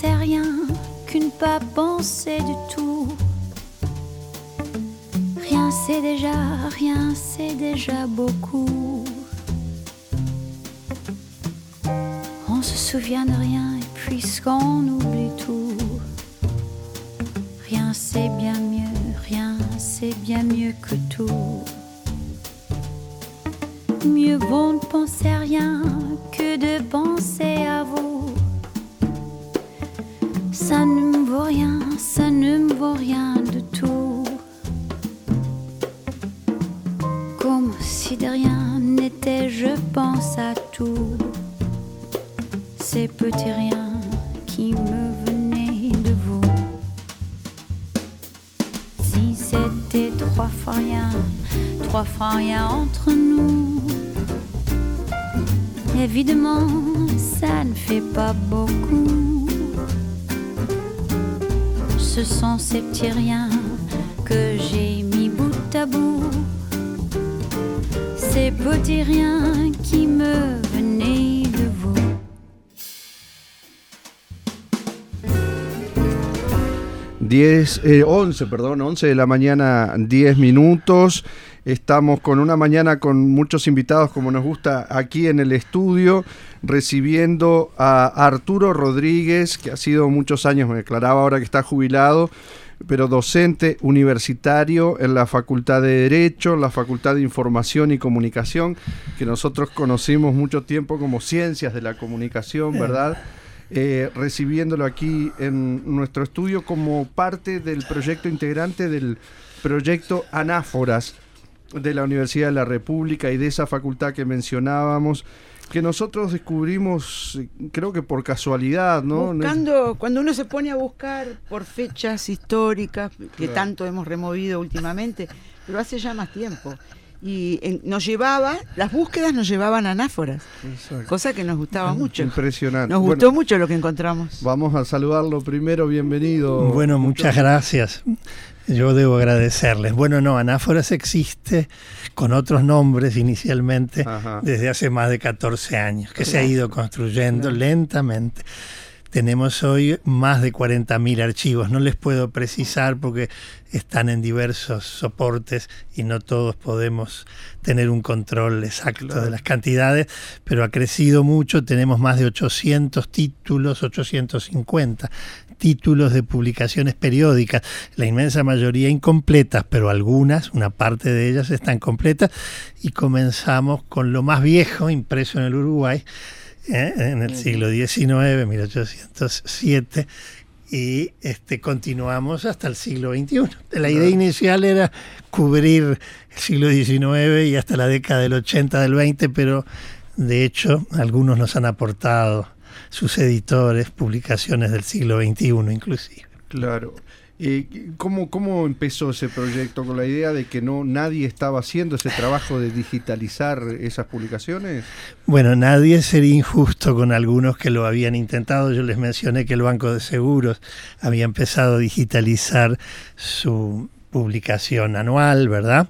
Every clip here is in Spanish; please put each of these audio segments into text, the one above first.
pensait rien, qu'une pas pensée du tout. Rien c'est déjà beaucoup. On se souvient de rien et puisqu'on oublie tout. Rien c'est bien mieux que tout. Mieux vaut ne penser à rien que de penser à vous. Ça ne me vaut rien de tout. Comme si de rien n'était, je pense à tout. Ces petits riens qui me venaient de vous. Si c'était trois fois rien entre nous. Évidemment, ça ne fait pas beaucoup. Ce sont ces petits riens que j'ai mis bout à bout. Ces petits riens qui me venaient de vous. 11 de la mañana, 10 minutos. Estamos con una mañana con muchos invitados, como nos gusta aquí en el estudio, recibiendo a Arturo Rodríguez, que ha sido muchos años, me declaraba ahora que está jubilado, pero docente universitario en la Facultad de Derecho, en la Facultad de Información y Comunicación, que nosotros conocimos mucho tiempo como Ciencias de la Comunicación, ¿verdad? Recibiéndolo aquí en nuestro estudio como parte del proyecto integrante del proyecto Anáforas de la Universidad de la República y de esa facultad que mencionábamos, que nosotros descubrimos, creo que por casualidad, ¿no? Buscando, cuando uno se pone a buscar por fechas históricas, que tanto hemos removido últimamente, pero hace ya más tiempo. Y las búsquedas nos llevaban a Anáforas. Exacto. Cosa que nos gustaba mucho. Impresionante. Nos gustó mucho lo que encontramos. Vamos a saludarlo primero, bienvenido. Bueno, muchas gracias. Yo debo agradecerles. Bueno, no, Anáforas existe con otros nombres inicialmente. Ajá. Desde hace más de 14 años, que se ha ido construyendo lentamente. Tenemos hoy más de 40.000 archivos. No les puedo precisar porque están en diversos soportes y no todos podemos tener un control exacto de las cantidades, pero ha crecido mucho. Tenemos más de 800 títulos, 850 títulos de publicaciones periódicas, la inmensa mayoría incompletas, pero algunas, una parte de ellas están completas, y comenzamos con lo más viejo impreso en el Uruguay, en el siglo XIX, 1807, y continuamos hasta el siglo XXI. La idea inicial era cubrir el siglo XIX y hasta la década del 80 del 20, pero de hecho algunos nos han aportado, sus editores, publicaciones del siglo XXI inclusive. Claro. ¿Cómo empezó ese proyecto? ¿Con la idea de que nadie estaba haciendo ese trabajo de digitalizar esas publicaciones? Bueno, nadie, sería injusto con algunos que lo habían intentado. Yo les mencioné que el Banco de Seguros había empezado a digitalizar su publicación anual, ¿verdad?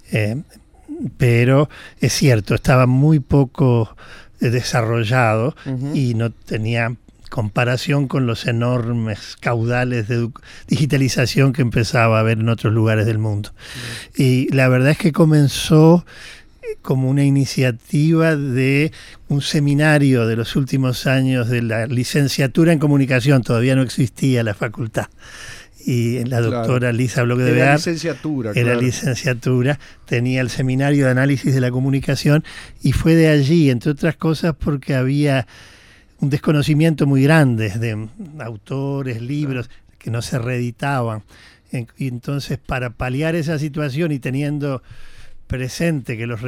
Pero es cierto, estaba muy poco desarrollado y no tenía comparación con los enormes caudales de digitalización que empezaba a haber en otros lugares del mundo. Y la verdad es que comenzó como una iniciativa de un seminario de los últimos años de la licenciatura en comunicación. Todavía no existía la facultad. Y la doctora Lisa Bloch de Bear era licenciatura, tenía el seminario de análisis de la comunicación, y fue de allí, entre otras cosas, porque había un desconocimiento muy grande de autores, libros que no se reeditaban. Y entonces, para paliar esa situación y teniendo presente que los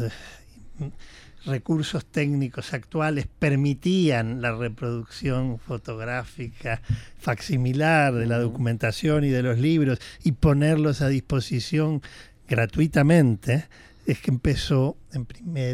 recursos técnicos actuales permitían la reproducción fotográfica facsimilar de la documentación y de los libros y ponerlos a disposición gratuitamente, es que empezó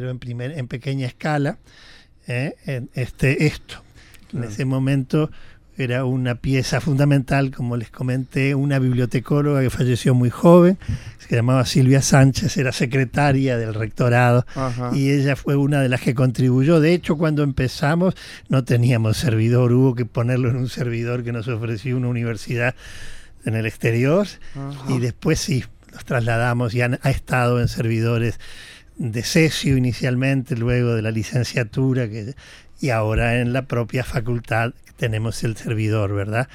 en pequeña escala esto. En ese momento era una pieza fundamental, como les comenté, una bibliotecóloga que falleció muy joven, se llamaba Silvia Sánchez, era secretaria del rectorado. Ajá. Y ella fue una de las que contribuyó. De hecho, cuando empezamos no teníamos servidor, hubo que ponerlo en un servidor que nos ofreció una universidad en el exterior. Ajá. Y después sí, los trasladamos y ha estado en servidores de Cesio inicialmente, luego de la licenciatura, y ahora en la propia facultad tenemos el servidor, ¿verdad?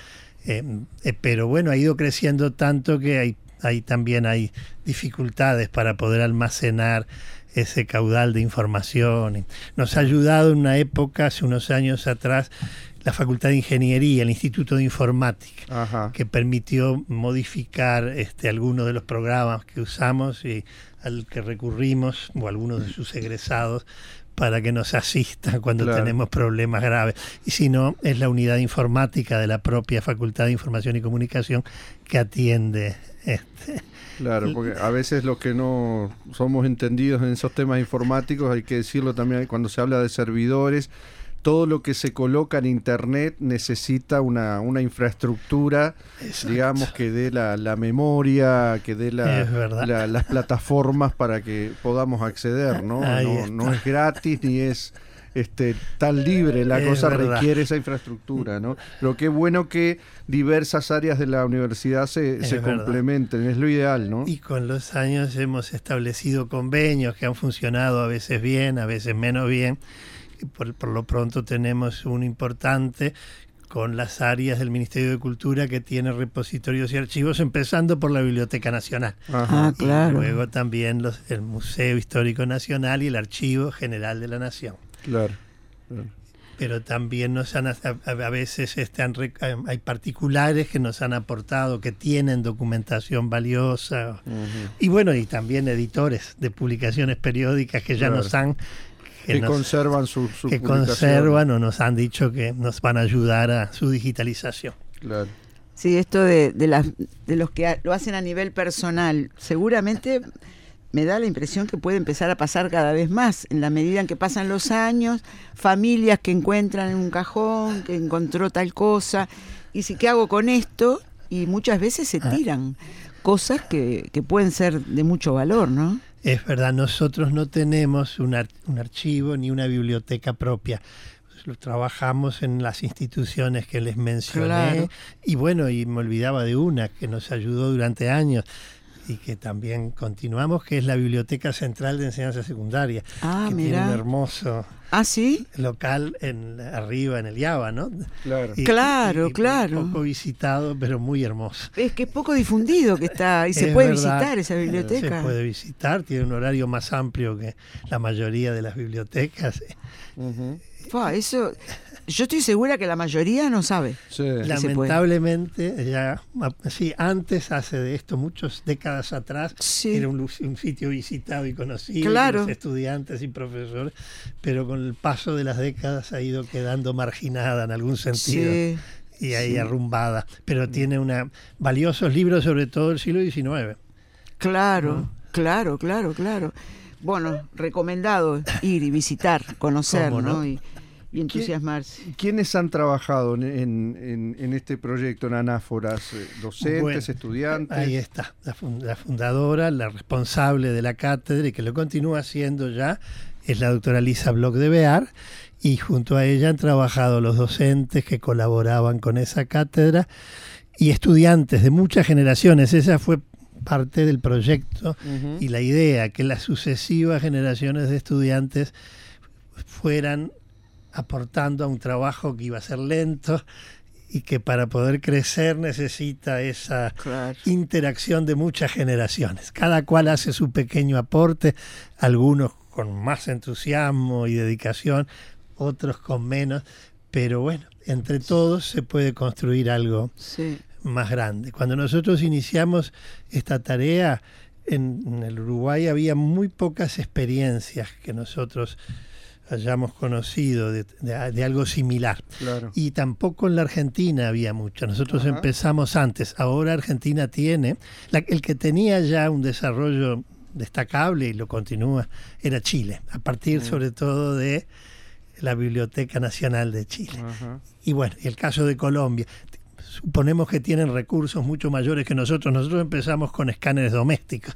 Pero bueno, ha ido creciendo tanto que también hay dificultades para poder almacenar ese caudal de información. Nos ha ayudado en una época, hace unos años atrás, la Facultad de Ingeniería, el Instituto de Informática, ajá, que permitió modificar algunos de los programas que usamos y al que recurrimos, o algunos de sus egresados, para que nos asistan cuando claro, tenemos problemas graves. Y si no, es la unidad informática de la propia Facultad de Información y Comunicación que atiende Claro, porque a veces los que no somos entendidos en esos temas informáticos, hay que decirlo también cuando se habla de servidores, todo lo que se coloca en Internet necesita una infraestructura, exacto, digamos, que dé la memoria, que dé las plataformas para que podamos acceder, ¿no? No es gratis ni es tan libre, la cosa requiere esa infraestructura, ¿no? Pero qué bueno que diversas áreas de la universidad se complementen, es lo ideal, ¿no? Y con los años hemos establecido convenios que han funcionado a veces bien, a veces menos bien. Por lo pronto tenemos uno importante con las áreas del Ministerio de Cultura que tiene repositorios y archivos, empezando por la Biblioteca Nacional. Ajá, claro. Y luego también el Museo Histórico Nacional y el Archivo General de la Nación. Claro. Pero también a veces hay particulares que nos han aportado, que tienen documentación valiosa. Uh-huh. Y bueno, y también editores de publicaciones periódicas que ya claro, nos han... que conservan su que conservan o nos han dicho que nos van a ayudar a su digitalización. Claro. Sí, esto de los que lo hacen a nivel personal, seguramente me da la impresión que puede empezar a pasar cada vez más, en la medida en que pasan los años, familias que encuentran en un cajón, que encontró tal cosa, y si ¿qué hago con esto? Y muchas veces se tiran cosas que pueden ser de mucho valor, ¿no? Es verdad, nosotros no tenemos un archivo ni una biblioteca propia. Trabajamos en las instituciones que les mencioné. Claro. Y bueno, y me olvidaba de una que nos ayudó durante años y que también continuamos, que es la Biblioteca Central de Enseñanza Secundaria, que tiene un hermoso local arriba en el Yaba, ¿no? Claro. Claro. Poco visitado, pero muy hermoso. Es que es poco difundido que está, y se puede visitar esa biblioteca. Se puede visitar, tiene un horario más amplio que la mayoría de las bibliotecas. Uh-huh. Eso, yo estoy segura que la mayoría no sabe. Sí. Lamentablemente, antes, hace de esto muchas décadas atrás, era un sitio visitado y conocido por los estudiantes y profesores, pero con el paso de las décadas ha ido quedando marginada en algún sentido. Sí. Y ahí arrumbada. Pero tiene valiosos libros, sobre todo del siglo XIX. Claro. Bueno, recomendado ir y visitar, conocer, ¿no? Y entusiasmarse. ¿Quiénes han trabajado en este proyecto en Anáforas? ¿Docentes, estudiantes? Ahí está, la fundadora, la responsable de la cátedra y que lo continúa haciendo ya, es la doctora Lisa Bloch de Bear, y junto a ella han trabajado los docentes que colaboraban con esa cátedra y estudiantes de muchas generaciones. Esa fue parte del proyecto. Uh-huh. Y la idea que las sucesivas generaciones de estudiantes fueran aportando a un trabajo que iba a ser lento y que para poder crecer necesita esa interacción de muchas generaciones. Cada cual hace su pequeño aporte, algunos con más entusiasmo y dedicación, otros con menos, pero bueno, entre todos se puede construir algo más grande. Cuando nosotros iniciamos esta tarea, en el Uruguay había muy pocas experiencias que nosotros hayamos conocido de algo similar. Claro. Y tampoco en la Argentina había mucho. Nosotros empezamos antes. Ahora Argentina tiene, el que tenía ya un desarrollo destacable y lo continúa, era Chile, a partir sobre todo de la Biblioteca Nacional de Chile. Y bueno, el caso de Colombia. Suponemos que tienen recursos mucho mayores que nosotros. Nosotros empezamos con escáneres domésticos.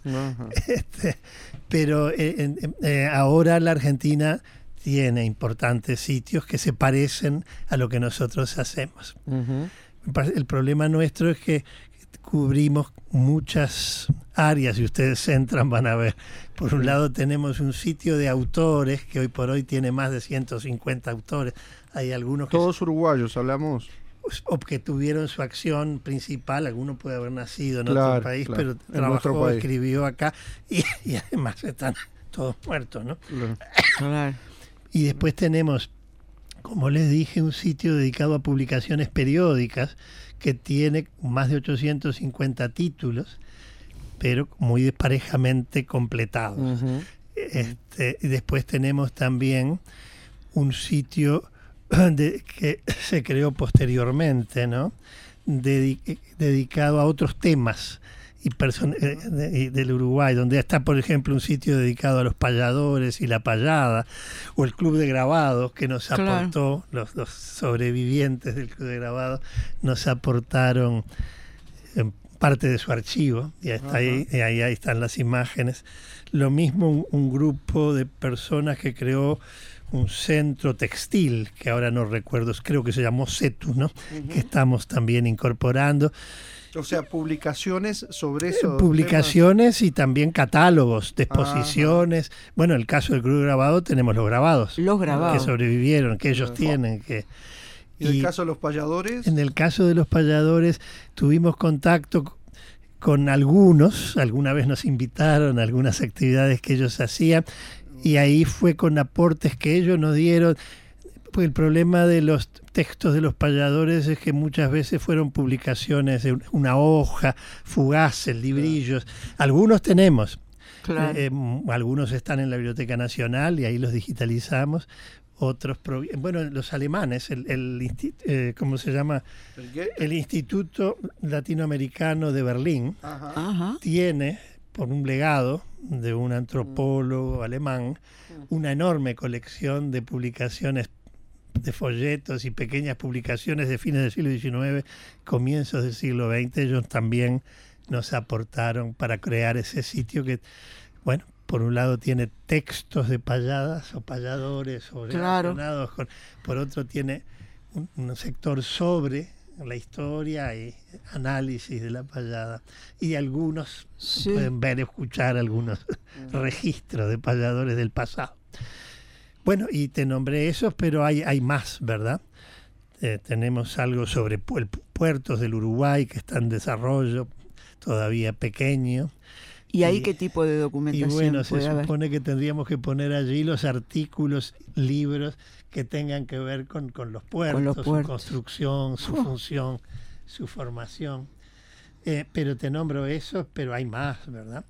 Pero ahora la Argentina tiene importantes sitios que se parecen a lo que nosotros hacemos. El problema nuestro es que cubrimos muchas áreas. Si ustedes entran van a ver. Por un lado tenemos un sitio de autores que hoy por hoy tiene más de 150 autores. Hay algunos que... Todos uruguayos, hablamos. O que tuvieron su acción principal, alguno puede haber nacido en otro país, pero trabajó, escribió acá y además están todos muertos, ¿no? Claro. Y después tenemos, como les dije, un sitio dedicado a publicaciones periódicas que tiene más de 850 títulos, pero muy desparejamente completados. Y después tenemos también un sitio que se creó posteriormente, ¿no? Dedicado a otros temas y del Uruguay, donde está, por ejemplo, un sitio dedicado a los payadores y la payada, o el Club de Grabados, que nos aportó, los sobrevivientes del Club de Grabados, nos aportaron parte de su archivo, y está ahí están las imágenes. Lo mismo un grupo de personas que creó un centro textil, que ahora no recuerdo, creo que se llamó CETU, ¿no? Que estamos también incorporando. O sea, publicaciones sobre eso. Publicaciones temas. Y también catálogos de exposiciones. Bueno, en el caso del Club de Grabado tenemos los grabados. Los grabados. Que sobrevivieron, que ellos tienen. ¿Y en el caso de los payadores? En el caso de los payadores tuvimos contacto con algunos, alguna vez nos invitaron a algunas actividades que ellos hacían, y ahí fue con aportes que ellos nos dieron. Pues el problema de los textos de los payadores es que muchas veces fueron publicaciones de una hoja, fugaces, librillos. Algunos tenemos, algunos están en la Biblioteca Nacional y ahí los digitalizamos. Otros, bueno, los alemanes, ¿cómo se llama? El Instituto Latinoamericano de Berlín tiene, por un legado de un antropólogo alemán, una enorme colección de publicaciones, de folletos y pequeñas publicaciones de fines del siglo XIX, comienzos del siglo XX. Ellos también nos aportaron para crear ese sitio que, bueno, por un lado tiene textos de payadas o payadores o relacionados con, por otro tiene un sector sobre la historia y análisis de la payada, y algunos pueden ver, escuchar algunos registros de payadores del pasado. Bueno, y te nombré esos, pero hay más, ¿verdad? Tenemos algo sobre puertos del Uruguay que está en desarrollo, todavía pequeño. ¿Y ahí qué tipo de documentación? Y bueno, se supone que tendríamos que poner allí los artículos, libros que tengan que ver con los puertos, su construcción, su función, su formación. Pero te nombro esos, pero hay más, ¿verdad?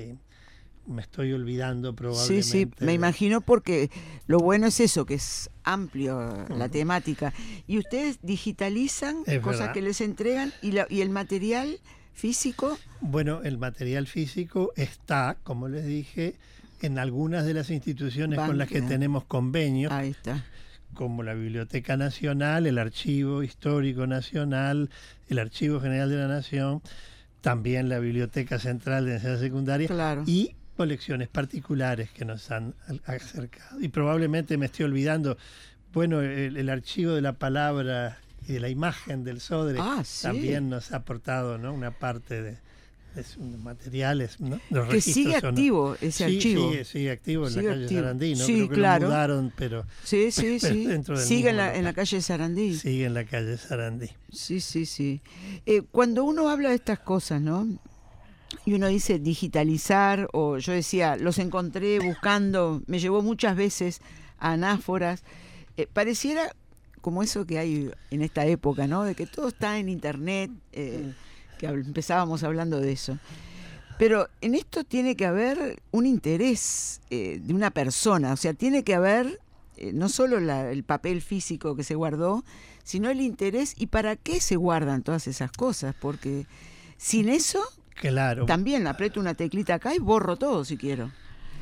Me estoy olvidando probablemente. Sí, me imagino, porque lo bueno es eso, que es amplio la temática. Y ustedes digitalizan cosas que les entregan, y el material físico. Bueno, el material físico está, como les dije, en algunas de las instituciones con las que tenemos convenios. Ahí está. Como la Biblioteca Nacional, el Archivo Histórico Nacional, el Archivo General de la Nación, también la Biblioteca Central de Enseñanza Secundaria y colecciones particulares que nos han acercado. Y probablemente me estoy olvidando, bueno, el Archivo de la Palabra y de la Imagen del Sodre también nos ha aportado, ¿no?, una parte de sus materiales, ¿no? Los que sigue activo ese archivo. Sí, sigue activo en la calle Sarandí, ¿no? Sí, creo que lo mudaron, pero sí. Sigue en la calle Sarandí. Sigue en la calle Sarandí. Sí. Cuando uno habla de estas cosas, ¿no?, y uno dice digitalizar, o yo decía, los encontré buscando, me llevó muchas veces a anáforas, pareciera como eso que hay en esta época, ¿no?, de que todo está en internet, que empezábamos hablando de eso. Pero en esto tiene que haber un interés de una persona, o sea, tiene que haber no solo el papel físico que se guardó, sino el interés y para qué se guardan todas esas cosas, porque sin eso, claro, también aprieto una teclita acá y borro todo si quiero.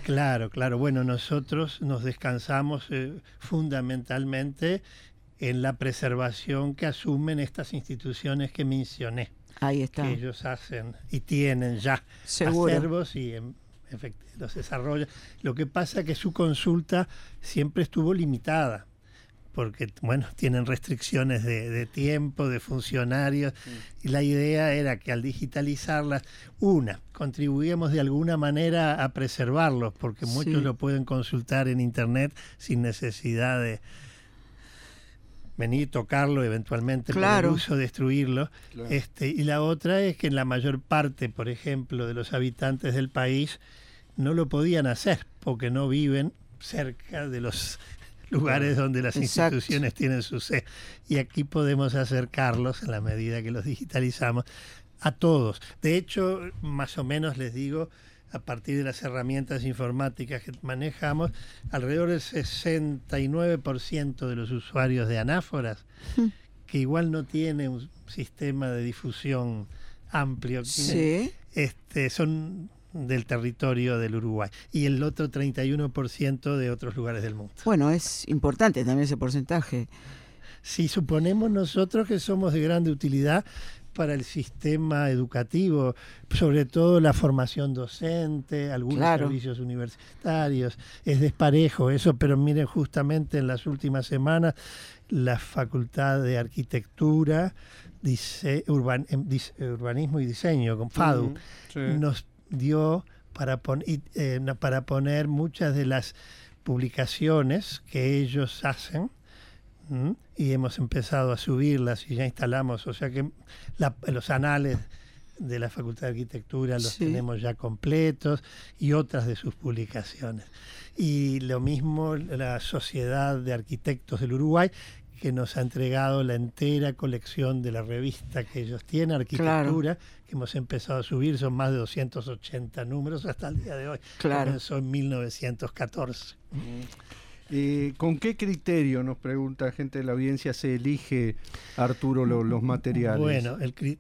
Claro. Bueno, nosotros nos descansamos fundamentalmente en la preservación que asumen estas instituciones que mencioné. Ahí está. Que ellos hacen y tienen ya acervos y en efecto los desarrollan. Lo que pasa es que su consulta siempre estuvo limitada, porque tienen restricciones de tiempo, de funcionarios, y la idea era que al digitalizarlas, contribuíamos de alguna manera a preservarlos, porque muchos lo pueden consultar en internet sin necesidad de venir, tocarlo, eventualmente por el uso, destruirlo. Claro. Y la otra es que en la mayor parte, por ejemplo, de los habitantes del país no lo podían hacer porque no viven cerca de los lugares donde las instituciones tienen su sede. Y aquí podemos acercarlos, en la medida que los digitalizamos, a todos. De hecho, más o menos les digo, a partir de las herramientas informáticas que manejamos, alrededor del 69% de los usuarios de Anáforas, que igual no tiene un sistema de difusión amplio, son del territorio del Uruguay, y el otro 31% de otros lugares del mundo. Bueno, es importante también ese porcentaje. Si suponemos nosotros que somos de grande utilidad para el sistema educativo, sobre todo la formación docente, algunos servicios universitarios, es desparejo eso, pero miren, justamente en las últimas semanas la Facultad de Arquitectura, Urbanismo y Diseño, con FADU, nos dio para poner muchas de las publicaciones que ellos hacen, y hemos empezado a subirlas y ya instalamos, o sea que los anales de la Facultad de Arquitectura los tenemos ya completos, y otras de sus publicaciones. Y lo mismo la Sociedad de Arquitectos del Uruguay, que nos ha entregado la entera colección de la revista que ellos tienen, Arquitectura, que hemos empezado a subir, son más de 280 números hasta el día de hoy. Comenzó en 1914. ¿Con qué criterio, nos pregunta gente de la audiencia, se elige, Arturo, los materiales? Bueno,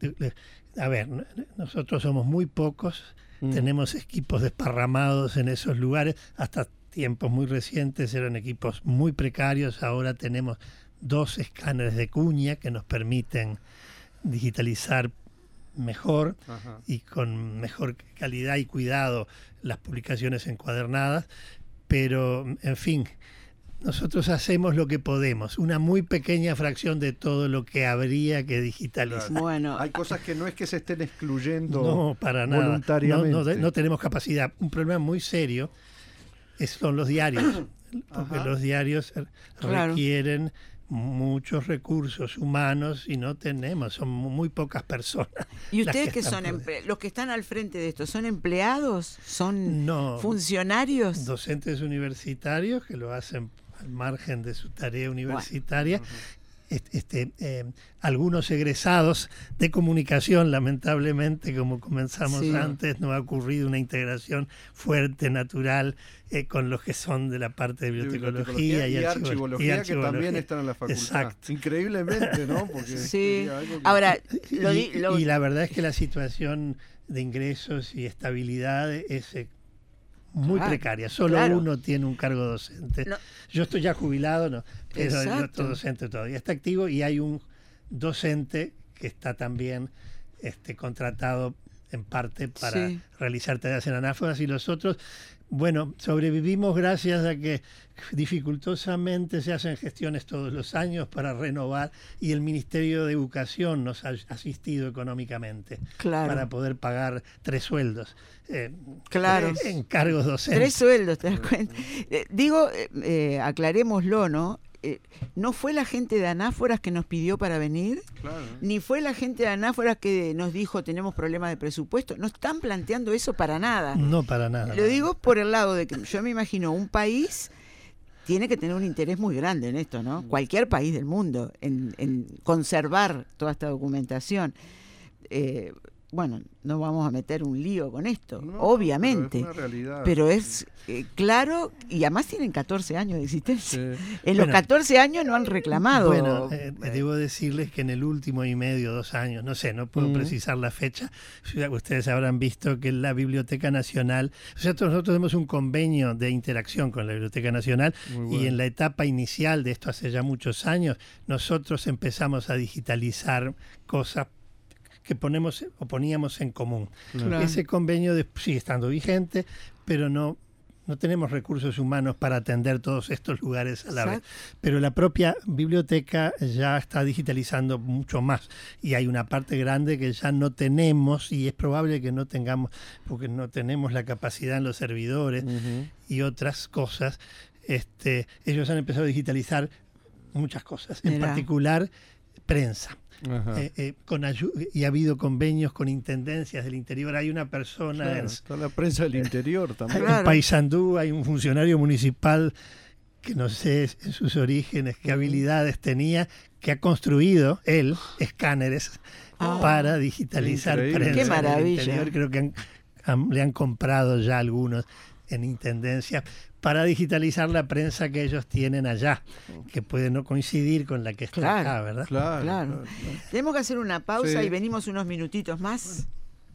nosotros somos muy pocos, tenemos equipos desparramados en esos lugares, hasta tiempos muy recientes eran equipos muy precarios, ahora tenemos 2 escáneres de cuña que nos permiten digitalizar mejor y con mejor calidad y cuidado las publicaciones encuadernadas, pero en fin, nosotros hacemos lo que podemos, una muy pequeña fracción de todo lo que habría que digitalizar. Bueno, hay cosas que no es que se estén excluyendo, no, para nada, voluntariamente. No tenemos capacidad. Un problema muy serio son los diarios, porque los diarios requieren muchos recursos humanos y no tenemos, son muy pocas personas. ¿Y ustedes que son los que están al frente de esto, son empleados? ¿Son funcionarios? Docentes universitarios que lo hacen al margen de su tarea universitaria. Algunos egresados de comunicación, lamentablemente, como comenzamos antes, no ha ocurrido una integración fuerte, natural, con los que son de la parte de bibliotecología y archivología, que también están en la facultad. Exacto. Increíblemente, ¿no? Porque ahora, y la verdad es que la situación de ingresos y estabilidad es muy precaria. Solo uno tiene un cargo docente. Yo estoy ya jubilado, pero el otro docente todavía está activo, y hay un docente que está también contratado en parte para realizar tareas en Anáforas, y los otros, sobrevivimos gracias a que dificultosamente se hacen gestiones todos los años para renovar, y el Ministerio de Educación nos ha asistido económicamente para poder pagar 3 sueldos. Encargos docentes. 3 sueldos, ¿te das cuenta? Aclarémoslo, ¿no? No fue la gente de Anáforas que nos pidió para venir, ni fue la gente de Anáforas que nos dijo tenemos problemas de presupuesto. No están planteando eso para nada. No, para nada. Lo digo por el lado de que yo me imagino un país tiene que tener un interés muy grande en esto, ¿no? Cualquier país del mundo, en conservar toda esta documentación. bueno, no vamos a meter un lío con esto, No, obviamente, pero es una realidad. pero es claro, y además tienen 14 años de existencia. Sí. En los 14 años no han reclamado. Bueno, debo decirles que en el último y medio, 2 años, no sé, no puedo precisar la fecha, ustedes habrán visto que la Biblioteca Nacional, o sea, nosotros tenemos un convenio de interacción con la Biblioteca Nacional, y en la etapa inicial de esto, hace ya muchos años, nosotros empezamos a digitalizar cosas que poníamos en común. Claro. Ese convenio sigue estando vigente, pero no tenemos recursos humanos para atender todos estos lugares a la vez. Pero la propia biblioteca ya está digitalizando mucho más, y hay una parte grande que ya no tenemos, y es probable que no tengamos, porque no tenemos la capacidad en los servidores y otras cosas. Ellos han empezado a digitalizar muchas cosas, en particular prensa. Y ha habido convenios con intendencias del interior. Hay una persona está la prensa del interior también. en Paysandú, hay un funcionario municipal que no sé en sus orígenes qué habilidades tenía, que ha construido él escáneres para digitalizar prensa. ¡Qué maravilla! Del interior. Creo que le han comprado ya algunos en intendencia para digitalizar la prensa que ellos tienen allá, que puede no coincidir con la que está acá, ¿verdad? Claro. Tenemos que hacer una pausa y venimos unos minutitos más.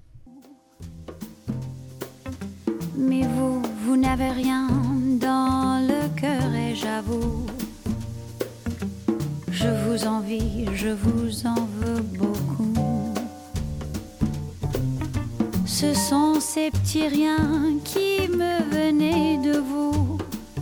Mais vous n'avez rien dans le cœur et j'avoue, je vous envie, je vous en veux beaucoup. Ce sont ces petits riens qui me venaient de vous.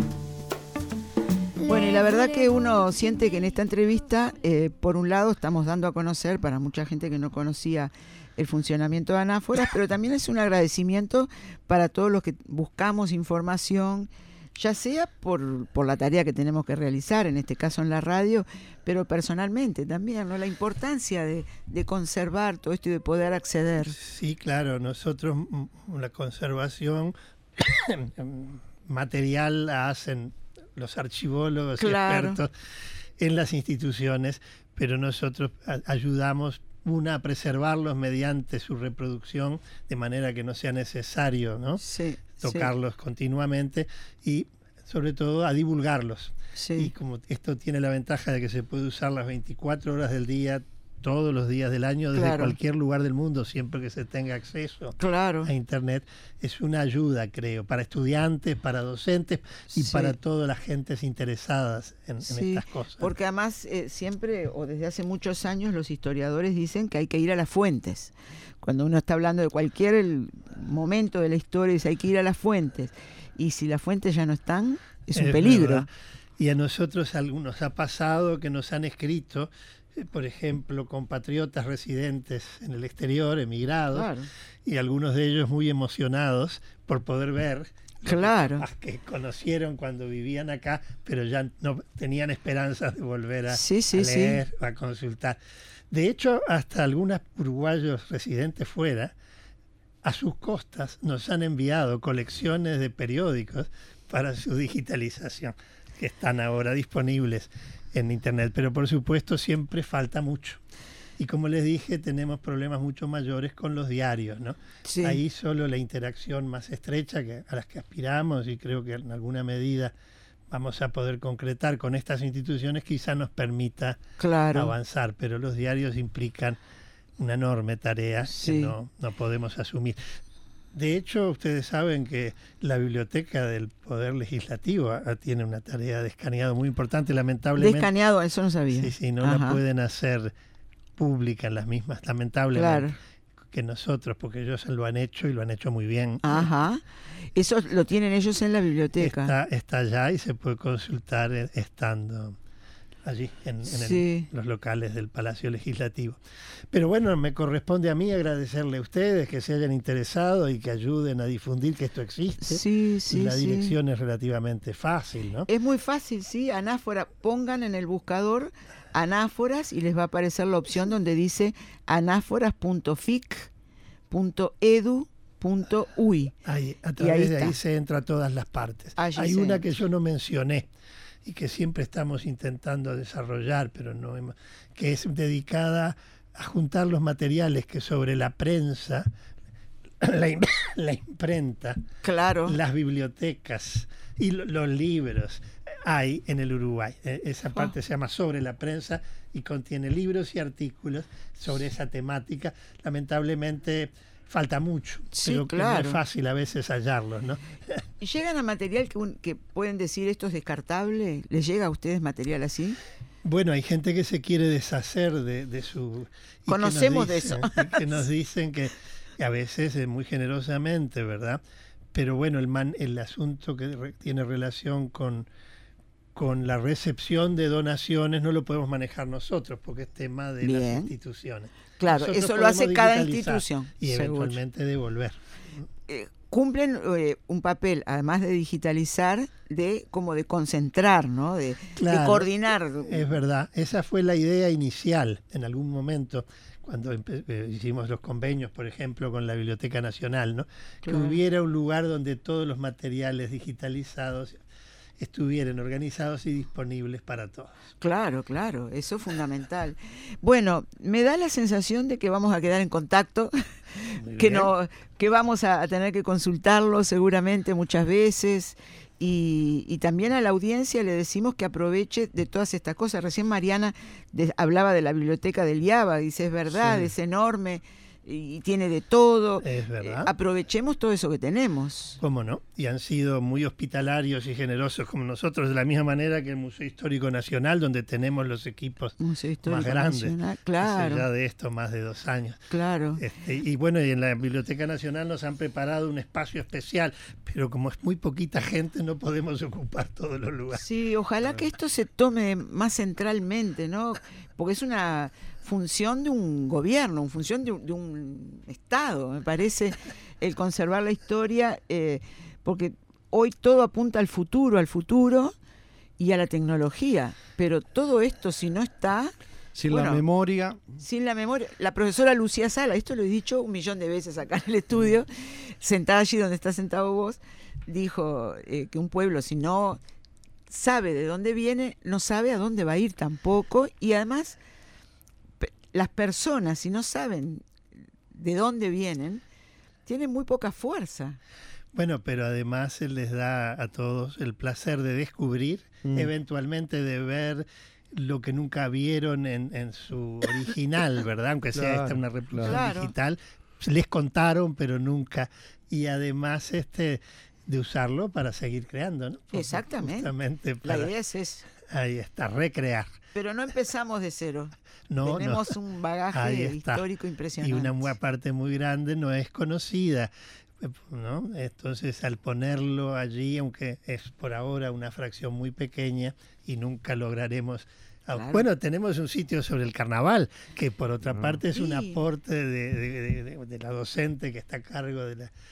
Bueno, y la verdad que uno siente que en esta entrevista, por un lado, estamos dando a conocer para mucha gente que no conocía el funcionamiento de Anáforas, pero también es un agradecimiento para todos los que buscamos información, ya sea por la tarea que tenemos que realizar, en este caso en la radio, pero personalmente también, ¿no? La importancia de conservar todo esto y de poder acceder. Sí, claro, nosotros la conservación material la hacen los archivólogos y expertos en las instituciones, pero nosotros ayudamos a preservarlos mediante su reproducción, de manera que no sea necesario, ¿no? Tocarlos continuamente, y sobre todo a divulgarlos. Y como esto tiene la ventaja de que se puede usar las 24 horas del día, todos los días del año, desde cualquier lugar del mundo, siempre que se tenga acceso a Internet, es una ayuda, creo, para estudiantes, para docentes y para todas las gentes interesadas en estas cosas. Porque además siempre, o desde hace muchos años, los historiadores dicen que hay que ir a las fuentes. Cuando uno está hablando de cualquier momento de la historia, hay que ir a las fuentes. Y si las fuentes ya no están, es un peligro. Verdad. Y a nosotros algunos ha pasado que nos han escrito, por ejemplo, compatriotas residentes en el exterior, emigrados, y algunos de ellos muy emocionados por poder ver que conocieron cuando vivían acá, pero ya no tenían esperanzas de volver a leer, a consultar. De hecho, hasta algunos uruguayos residentes fuera, a sus costas, nos han enviado colecciones de periódicos para su digitalización, que están ahora disponibles en Internet, pero por supuesto siempre falta mucho. Y como les dije, tenemos problemas mucho mayores con los diarios, ¿no? Ahí solo la interacción más estrecha a las que aspiramos, y creo que en alguna medida vamos a poder concretar con estas instituciones, quizá nos permita avanzar, pero los diarios implican una enorme tarea que no podemos asumir. De hecho, ustedes saben que la Biblioteca del Poder Legislativo tiene una tarea de escaneado muy importante, lamentablemente. De escaneado, eso no sabía. Sí, no la pueden hacer pública en las mismas, lamentablemente, que nosotros, porque ellos lo han hecho y lo han hecho muy bien. Eso lo tienen ellos en la biblioteca. Está allá y se puede consultar estando allí en los locales del Palacio Legislativo. Pero bueno, me corresponde a mí agradecerle a ustedes que se hayan interesado y que ayuden a difundir que esto existe. Y la dirección es relativamente fácil, ¿no? Es muy fácil, Anáfora. Pongan en el buscador Anáforas y les va a aparecer la opción donde dice anáforas.fic.edu.uy. A través de ahí se entra a todas las partes. Hay una que yo no mencioné y que siempre estamos intentando desarrollar, pero no hemos, que es dedicada a juntar los materiales que sobre la prensa, la imprenta, claro, las bibliotecas y los libros hay en el Uruguay. Esa parte se llama Sobre la prensa y contiene libros y artículos sobre esa temática. Lamentablemente falta mucho, sí, pero claro, que no es fácil a veces hallarlos, ¿no? ¿Y llegan a material que pueden decir esto es descartable? ¿Les llega a ustedes material así? Bueno, hay gente que se quiere deshacer de su... Conocemos de eso. Que nos dicen que a veces muy generosamente, ¿verdad? Pero bueno, el asunto que tiene relación con la recepción de donaciones no lo podemos manejar nosotros porque es tema de las instituciones. Claro, nosotros eso lo hace cada institución. Y eventualmente devolver. Cumplen un papel, además de digitalizar, como de concentrar, ¿no? De coordinar. Es verdad, esa fue la idea inicial en algún momento, cuando hicimos los convenios, por ejemplo, con la Biblioteca Nacional, ¿no? Claro. Que hubiera un lugar donde todos los materiales digitalizados estuvieran organizados y disponibles para todos. Claro, claro, eso es fundamental. Bueno, me da la sensación de que vamos a quedar en contacto, que vamos a tener que consultarlo seguramente muchas veces, y también a la audiencia le decimos que aproveche de todas estas cosas. Recién Mariana hablaba de la biblioteca del IABA, dice, es verdad, sí, es enorme, y tiene de todo. Es verdad. Aprovechemos todo eso que tenemos. ¿Cómo no? Y han sido muy hospitalarios y generosos como nosotros, de la misma manera que el Museo Histórico Nacional, donde tenemos los equipos más grandes. Nacional, claro. Ya de esto, más de 2 años. Claro. Y bueno, y en la Biblioteca Nacional nos han preparado un espacio especial, pero como es muy poquita gente, no podemos ocupar todos los lugares. Sí, ojalá que esto se tome más centralmente, ¿no? Porque es una función de un gobierno, una función de un Estado, me parece, el conservar la historia, porque hoy todo apunta al futuro y a la tecnología, pero todo esto si no está... Sin la memoria. Sin la memoria. La profesora Lucía Sala, esto lo he dicho 1.000.000 de veces acá en el estudio, sentada allí donde estás sentado vos, dijo que un pueblo si no sabe de dónde viene, no sabe a dónde va a ir tampoco, y además las personas, si no saben de dónde vienen, tienen muy poca fuerza. Bueno, pero además se les da a todos el placer de descubrir, eventualmente de ver lo que nunca vieron en su original, ¿verdad? Aunque sea esta una reproducción digital, les contaron, pero nunca. Y además de usarlo para seguir creando, ¿no? Porque exactamente. La idea es esa. Ahí está, recrear. Pero no empezamos de cero. Tenemos un bagaje histórico impresionante. Y una parte muy grande no es conocida, ¿no? Entonces, al ponerlo allí, aunque es por ahora una fracción muy pequeña y nunca lograremos... Claro. Bueno, tenemos un sitio sobre el carnaval, que por otra parte es un aporte de la docente que está a cargo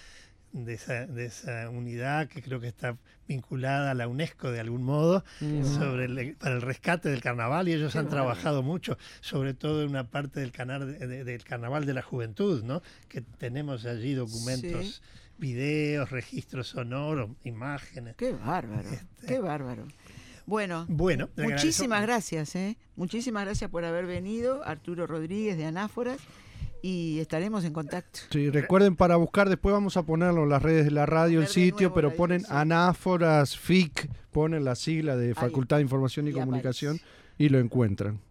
de esa unidad, que creo que está vinculada a la UNESCO de algún modo, para el rescate del carnaval, y ellos han trabajado mucho, sobre todo en una parte del carnaval de la juventud, ¿no? Que tenemos allí documentos, videos, registros sonoros, imágenes. ¡Qué bárbaro! ¡Qué bárbaro! Bueno, muchísimas gracias, muchísimas gracias por haber venido, Arturo Rodríguez de Anáforas, y estaremos en contacto. Sí, recuerden para buscar, después vamos a ponerlo en las redes de la radio, el sitio, pero ponen Anáforas FIC, ponen la sigla de Facultad de Información y Comunicación aparece. Y lo encuentran.